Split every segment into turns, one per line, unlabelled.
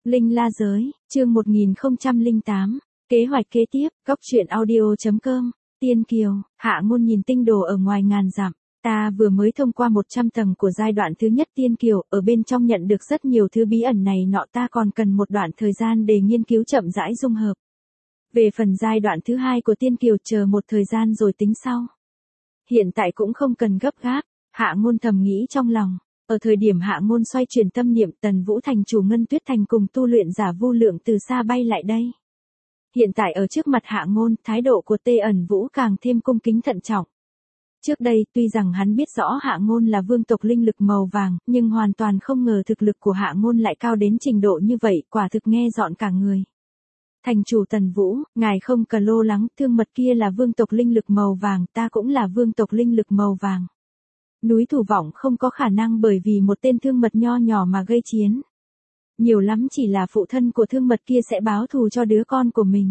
Linh La Giới, chương 1008, kế hoạch kế tiếp, góc truyện audio.com, Tiên Kiều, Hạ Ngôn nhìn tinh đồ ở ngoài ngàn dặm, ta vừa mới thông qua 100 tầng của giai đoạn thứ nhất Tiên Kiều, ở bên trong nhận được rất nhiều thứ bí ẩn này nọ, ta còn cần một đoạn thời gian để nghiên cứu chậm rãi dung hợp. Về phần giai đoạn thứ hai của Tiên Kiều chờ một thời gian rồi tính sau. Hiện tại cũng không cần gấp gáp, Hạ Ngôn thầm nghĩ trong lòng. Ở thời điểm Hạ Ngôn xoay chuyển tâm niệm, Tần Vũ thành chủ Ngân Tuyết Thành cùng tu luyện giả Vu Lượng từ xa bay lại đây. Hiện tại ở trước mặt Hạ Ngôn, thái độ của Tê Ẩn Vũ càng thêm cung kính thận trọng. Trước đây, tuy rằng hắn biết rõ Hạ Ngôn là vương tộc linh lực màu vàng, nhưng hoàn toàn không ngờ thực lực của Hạ Ngôn lại cao đến trình độ như vậy, quả thực nghe rợn cả người. Thành chủ Tần Vũ, ngài không cần lo lắng, Thương Mật kia là vương tộc linh lực màu vàng, ta cũng là vương tộc linh lực màu vàng. Núi Thủ Vọng không có khả năng bởi vì một tên Thương Mật nho nhỏ mà gây chiến. Nhiều lắm chỉ là phụ thân của Thương Mật kia sẽ báo thù cho đứa con của mình.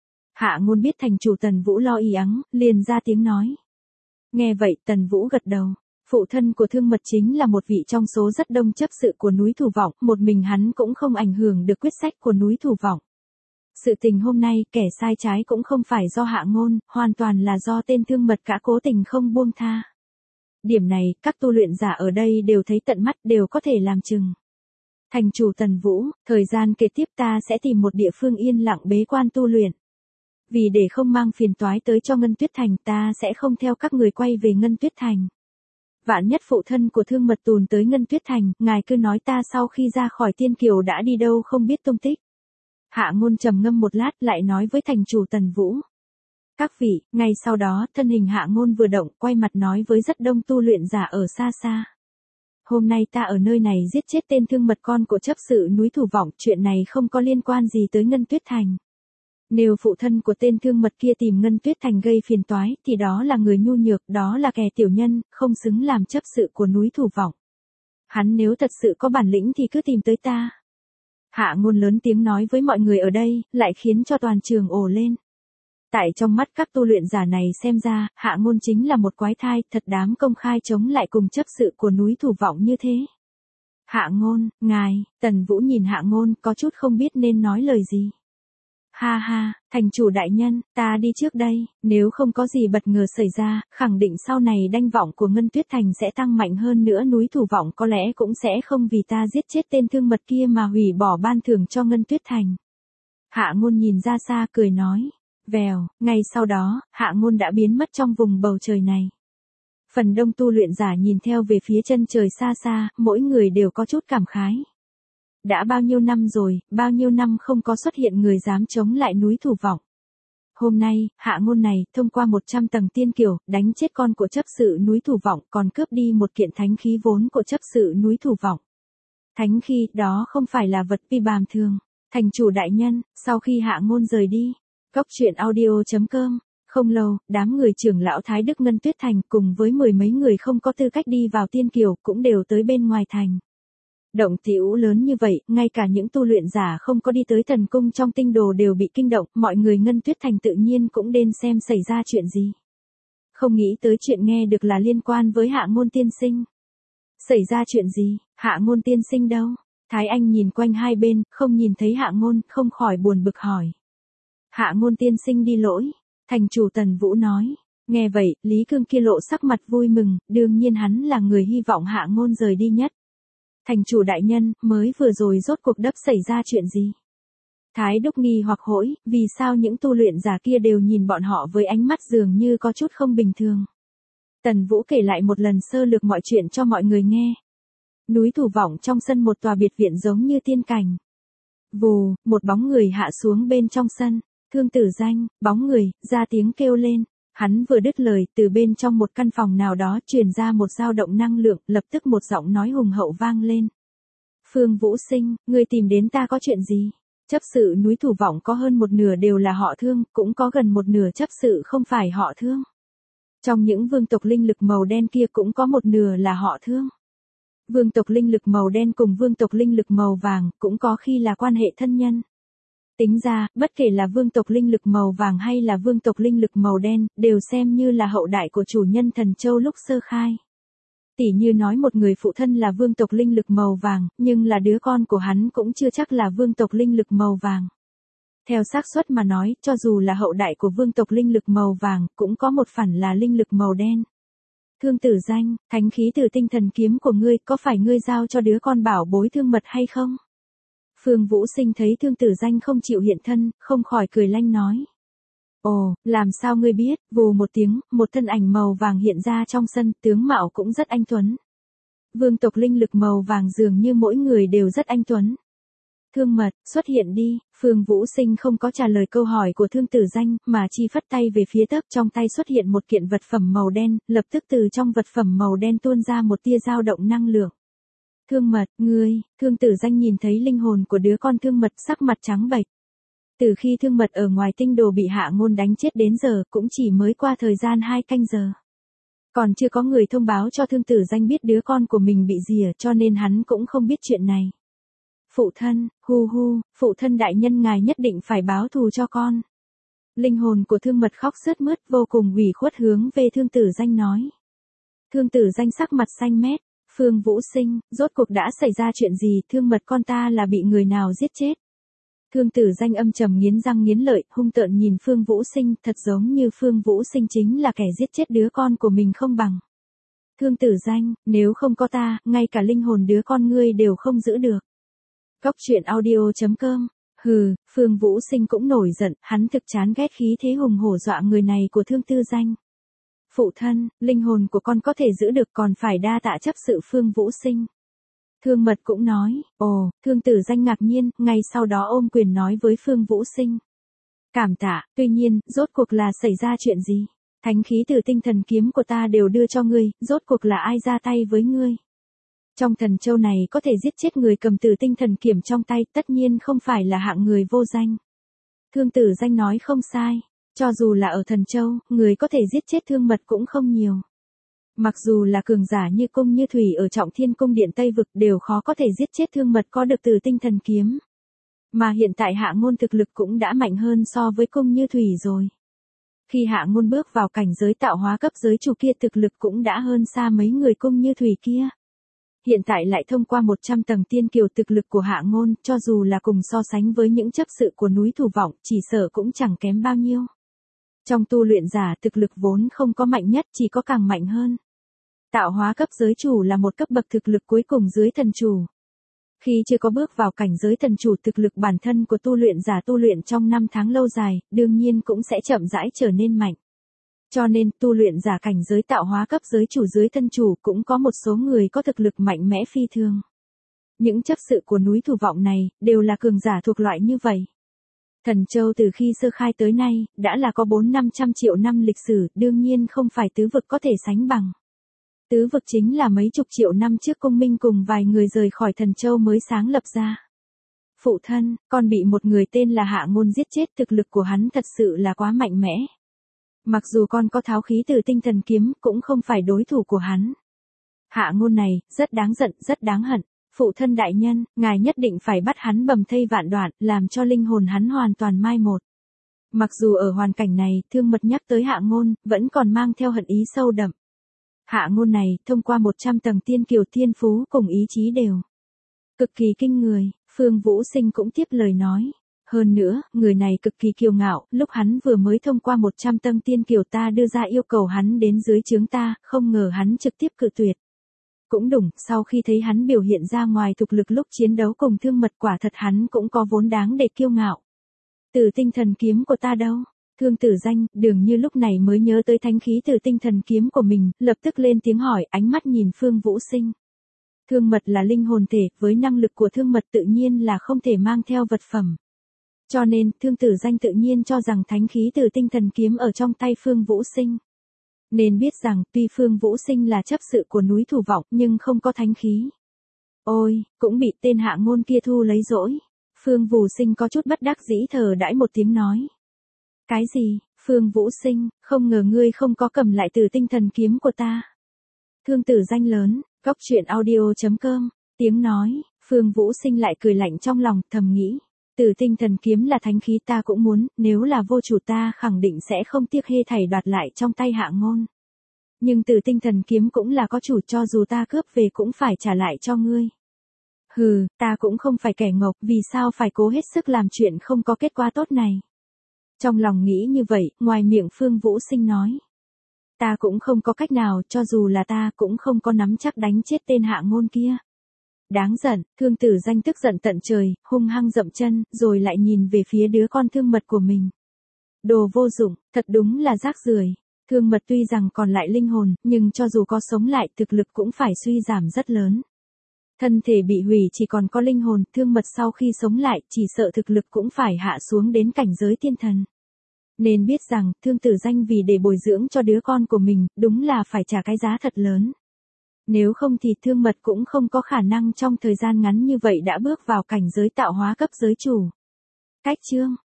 Hạ Ngôn biết thành chủ Tần Vũ lo ì ắng, liền ra tiếng nói. Nghe vậy Tần Vũ gật đầu. Phụ thân của Thương Mật chính là một vị trong số rất đông chấp sự của núi Thủ Vọng, một mình hắn cũng không ảnh hưởng được quyết sách của núi Thủ Vọng. Sự tình hôm nay kẻ sai trái cũng không phải do Hạ Ngôn, hoàn toàn là do tên Thương Mật cả cố tình không buông tha. Điểm này, các tu luyện giả ở đây đều thấy tận mắt, đều có thể làm chừng. Thành chủ Tần Vũ, thời gian kế tiếp ta sẽ tìm một địa phương yên lặng bế quan tu luyện. Vì để không mang phiền toái tới cho Ngân Tuyết Thành, ta sẽ không theo các người quay về Ngân Tuyết Thành. Vạn nhất phụ thân của Thương Mật tùn tới Ngân Tuyết Thành, ngài cứ nói ta sau khi ra khỏi Tiên Kiều đã đi đâu không biết tung tích. Hạ Ngôn trầm ngâm một lát lại nói với thành chủ Tần Vũ. Các vị, ngay sau đó, thân hình Hạ Ngôn vừa động, quay mặt nói với rất đông tu luyện giả ở xa xa. Hôm nay ta ở nơi này giết chết tên Thương Mật con của chấp sự núi Thủ Vọng, chuyện này không có liên quan gì tới Ngân Tuyết Thành. Nếu phụ thân của tên Thương Mật kia tìm Ngân Tuyết Thành gây phiền toái, thì đó là người nhu nhược, đó là kẻ tiểu nhân, không xứng làm chấp sự của núi Thủ Vọng. Hắn nếu thật sự có bản lĩnh thì cứ tìm tới ta. Hạ Ngôn lớn tiếng nói với mọi người ở đây, lại khiến cho toàn trường ồ lên. Tại trong mắt các tu luyện giả này xem ra, Hạ Ngôn chính là một quái thai, thật dám công khai chống lại cùng chấp sự của núi Thủ Vọng như thế. Hạ Ngôn, ngài, Tần Vũ nhìn Hạ Ngôn có chút không biết nên nói lời gì. Ha ha, thành chủ đại nhân, ta đi trước đây, nếu không có gì bất ngờ xảy ra, khẳng định sau này danh vọng của Ngân Tuyết Thành sẽ tăng mạnh hơn nữa, núi Thủ Vọng có lẽ cũng sẽ không vì ta giết chết tên Thương Mật kia mà hủy bỏ ban thưởng cho Ngân Tuyết Thành. Hạ Ngôn nhìn ra xa cười nói. Vèo, ngay sau đó, Hạ Ngôn đã biến mất trong vùng bầu trời này. Phần đông tu luyện giả nhìn theo về phía chân trời xa xa, mỗi người đều có chút cảm khái. Đã bao nhiêu năm rồi, bao nhiêu năm không có xuất hiện người dám chống lại núi Thủ Vọng. Hôm nay, Hạ Ngôn này, thông qua 100 tầng Tiên Kiều, đánh chết con của chấp sự núi Thủ Vọng, còn cướp đi một kiện thánh khí vốn của chấp sự núi Thủ Vọng. Thánh khí, đó không phải là vật phi bàm thường. Thành chủ đại nhân, sau khi Hạ Ngôn rời đi, góc truyện audio.com, không lâu, đám người trưởng lão Thái Đức Ngân Tuyết Thành cùng với mười mấy người không có tư cách đi vào Tiên Kiều cũng đều tới bên ngoài thành. Động tĩnh lớn như vậy, ngay cả những tu luyện giả không có đi tới thần cung trong tinh đồ đều bị kinh động, mọi người Ngân Tuyết Thành tự nhiên cũng đến xem xảy ra chuyện gì. Không nghĩ tới chuyện nghe được là liên quan với Hạ Ngôn tiên sinh. Xảy ra chuyện gì, Hạ Ngôn tiên sinh đâu? Thái Anh nhìn quanh hai bên, không nhìn thấy Hạ Ngôn, không khỏi buồn bực hỏi. Hạ Ngôn tiên sinh đi lỗi, thành chủ Tần Vũ nói. Nghe vậy, Lý Cương kia lộ sắc mặt vui mừng, đương nhiên hắn là người hy vọng Hạ Ngôn rời đi nhất. Thành chủ đại nhân, mới vừa rồi rốt cuộc đắp xảy ra chuyện gì? Thái Đốc nghi hoặc hỏi, vì sao những tu luyện giả kia đều nhìn bọn họ với ánh mắt dường như có chút không bình thường. Tần Vũ kể lại một lần sơ lược mọi chuyện cho mọi người nghe. Núi Thủ Vọng trong sân một tòa biệt viện giống như tiên cảnh. Vù, một bóng người hạ xuống bên trong sân. Thương Tử Danh, bóng người, ra tiếng kêu lên. Hắn vừa đứt lời, từ bên trong một căn phòng nào đó truyền ra một dao động năng lượng, lập tức một giọng nói hùng hậu vang lên. Phương Vũ Sinh, ngươi tìm đến ta có chuyện gì? Chấp sự núi Thủ Vọng có hơn một nửa đều là họ Thương, cũng có gần một nửa chấp sự không phải họ Thương. Trong những vương tộc linh lực màu đen kia cũng có một nửa là họ Thương. Vương tộc linh lực màu đen cùng vương tộc linh lực màu vàng cũng có khi là quan hệ thân nhân. Tính ra, bất kể là vương tộc linh lực màu vàng hay là vương tộc linh lực màu đen, đều xem như là hậu đại của chủ nhân Thần Châu lúc sơ khai. Tỉ như nói một người phụ thân là vương tộc linh lực màu vàng, nhưng là đứa con của hắn cũng chưa chắc là vương tộc linh lực màu vàng. Theo xác suất mà nói, cho dù là hậu đại của vương tộc linh lực màu vàng, cũng có một phản là linh lực màu đen. Thương Tử Danh, thánh khí từ tinh thần kiếm của ngươi, có phải ngươi giao cho đứa con bảo bối Thương Mật hay không? Phương Vũ Sinh thấy Thương Tử Danh không chịu hiện thân, không khỏi cười lanh nói. Ồ, làm sao ngươi biết? Vù một tiếng, một thân ảnh màu vàng hiện ra trong sân, tướng mạo cũng rất anh tuấn. Vương tộc linh lực màu vàng dường như mỗi người đều rất anh tuấn. Thương Mật, xuất hiện đi. Phương Vũ Sinh không có trả lời câu hỏi của Thương Tử Danh, mà chỉ phất tay về phía tớp, trong tay xuất hiện một kiện vật phẩm màu đen, lập tức từ trong vật phẩm màu đen tuôn ra một tia dao động năng lượng. Thương Mật, ngươi, Thương Tử Danh nhìn thấy linh hồn của đứa con Thương Mật, sắc mặt trắng bệch. Từ khi Thương Mật ở ngoài tinh đồ bị Hạ Ngôn đánh chết đến giờ, cũng chỉ mới qua thời gian 2 canh giờ. Còn chưa có người thông báo cho Thương Tử Danh biết đứa con của mình bị rỉa, cho nên hắn cũng không biết chuyện này. Phụ thân, phụ thân đại nhân ngài nhất định phải báo thù cho con. Linh hồn của Thương Mật khóc sướt mướt, vô cùng ủy khuất hướng về Thương Tử Danh nói. Thương Tử Danh sắc mặt xanh mét. Phương Vũ Sinh, rốt cuộc đã xảy ra chuyện gì? Thương Mật con ta là bị người nào giết chết? Thương Tử Danh âm trầm nghiến răng nghiến lợi, hung tợn nhìn Phương Vũ Sinh, thật giống như Phương Vũ Sinh chính là kẻ giết chết đứa con của mình không bằng. Thương Tử Danh, nếu không có ta, ngay cả linh hồn đứa con ngươi đều không giữ được. Góc truyện audio.com. Hừ, Phương Vũ Sinh cũng nổi giận, hắn thực chán ghét khí thế hùng hổ dọa người này của Thương Tử Danh. Phụ thân, linh hồn của con có thể giữ được, còn phải đa tạ chấp sự Phương Vũ Sinh. Thương Mật cũng nói. Ồ, Thương Tử Danh ngạc nhiên, ngay sau đó ôm quyền nói với Phương Vũ Sinh. Cảm tạ, tuy nhiên, rốt cuộc là xảy ra chuyện gì? Thánh khí từ tinh thần kiếm của ta đều đưa cho ngươi, rốt cuộc là ai ra tay với ngươi? Trong thần châu này có thể giết chết người cầm từ tinh thần kiếm trong tay, tất nhiên không phải là hạng người vô danh. Thương Tử Danh nói không sai. Cho dù là ở thần châu, người có thể giết chết Thương Mật cũng không nhiều. Mặc dù là cường giả như Cung Như Thủy ở Trọng Thiên Cung Điện Tây Vực đều khó có thể giết chết Thương Mật có được từ tinh thần kiếm. Mà hiện tại Hạ Ngôn thực lực cũng đã mạnh hơn so với Cung Như Thủy rồi. Khi Hạ Ngôn bước vào cảnh giới tạo hóa cấp giới chủ kia, thực lực cũng đã hơn xa mấy người Cung Như Thủy kia. Hiện tại lại thông qua 100 tầng tiên kiều, thực lực của Hạ Ngôn, cho dù là cùng so sánh với những chấp sự của núi Thủ Vọng, chỉ sợ cũng chẳng kém bao nhiêu. Trong tu luyện giả, thực lực vốn không có mạnh nhất, chỉ có càng mạnh hơn. Tạo hóa cấp giới chủ là một cấp bậc thực lực cuối cùng dưới thần chủ. Khi chưa có bước vào cảnh giới thần chủ, thực lực bản thân của tu luyện giả tu luyện trong 5 tháng lâu dài, đương nhiên cũng sẽ chậm rãi trở nên mạnh. Cho nên, tu luyện giả cảnh giới tạo hóa cấp giới chủ dưới thân chủ cũng có một số người có thực lực mạnh mẽ phi thường. Những chấp sự của núi Thủ Vọng này, đều là cường giả thuộc loại như vậy. Thần Châu từ khi sơ khai tới nay, đã là có 400-500 triệu năm lịch sử, đương nhiên không phải tứ vực có thể sánh bằng. Tứ vực chính là mấy chục triệu năm trước Cung Minh cùng vài người rời khỏi Thần Châu mới sáng lập ra. Phụ thân, con bị một người tên là Hạ Ngôn giết chết, thực lực của hắn thật sự là quá mạnh mẽ. Mặc dù con có tháo khí từ tinh thần kiếm, cũng không phải đối thủ của hắn. Hạ Ngôn này, rất đáng giận, rất đáng hận. Phụ thân đại nhân, ngài nhất định phải bắt hắn bầm thây vạn đoạn, làm cho linh hồn hắn hoàn toàn mai một. Mặc dù ở hoàn cảnh này, Thương Mật nhắc tới Hạ Ngôn, vẫn còn mang theo hận ý sâu đậm. Hạ Ngôn này, thông qua 100 tầng tiên kiều, thiên phú cùng ý chí đều cực kỳ kinh người. Phương Vũ Sinh cũng tiếp lời nói. Hơn nữa, người này cực kỳ kiêu ngạo, lúc hắn vừa mới thông qua 100 tầng tiên kiều, ta đưa ra yêu cầu hắn đến dưới trướng ta, không ngờ hắn trực tiếp cự tuyệt. Cũng đúng, sau khi thấy hắn biểu hiện ra ngoài thực lực lúc chiến đấu cùng Thương Mật, quả thật hắn cũng có vốn đáng để kiêu ngạo. Từ tinh thần kiếm của ta đâu? Thương Tử Danh, dường như lúc này mới nhớ tới thánh khí từ tinh thần kiếm của mình, lập tức lên tiếng hỏi, ánh mắt nhìn Phương Vũ Sinh. Thương Mật là linh hồn thể, với năng lực của Thương Mật tự nhiên là không thể mang theo vật phẩm. Cho nên, Thương Tử Danh tự nhiên cho rằng thánh khí từ tinh thần kiếm ở trong tay Phương Vũ Sinh. Nên biết rằng, tuy Phương Vũ Sinh là chấp sự của núi Thủ Vọng, nhưng không có thánh khí. Ôi, cũng bị tên Hạ Ngôn kia thu lấy dỗi. Phương Vũ Sinh có chút bất đắc dĩ thở đãi một tiếng nói. Cái gì, Phương Vũ Sinh, không ngờ ngươi không có cầm lại từ tinh thần kiếm của ta. Thương Tử Danh lớn, góc truyện audio.com, tiếng nói, Phương Vũ Sinh lại cười lạnh trong lòng, thầm nghĩ. Từ tinh thần kiếm là thánh khí ta cũng muốn, nếu là vô chủ ta khẳng định sẽ không tiếc hê thảy đoạt lại trong tay Hạ Ngôn. Nhưng từ tinh thần kiếm cũng là có chủ, cho dù ta cướp về cũng phải trả lại cho ngươi. Hừ, ta cũng không phải kẻ ngốc, vì sao phải cố hết sức làm chuyện không có kết quả tốt này. Trong lòng nghĩ như vậy, ngoài miệng Phương Vũ Sinh nói. Ta cũng không có cách nào, cho dù là ta cũng không có nắm chắc đánh chết tên Hạ Ngôn kia. Đáng giận, Thương Tử Danh tức giận tận trời, hung hăng dậm chân, rồi lại nhìn về phía đứa con Thương Mật của mình. Đồ vô dụng, thật đúng là rác rưởi. Thương Mật tuy rằng còn lại linh hồn, nhưng cho dù có sống lại, thực lực cũng phải suy giảm rất lớn. Thân thể bị hủy chỉ còn có linh hồn, Thương Mật sau khi sống lại, chỉ sợ thực lực cũng phải hạ xuống đến cảnh giới tiên thần. Nên biết rằng, Thương Tử Danh vì để bồi dưỡng cho đứa con của mình, đúng là phải trả cái giá thật lớn. Nếu không thì Thương Mật cũng không có khả năng trong thời gian ngắn như vậy đã bước vào cảnh giới tạo hóa cấp giới chủ. Cách chương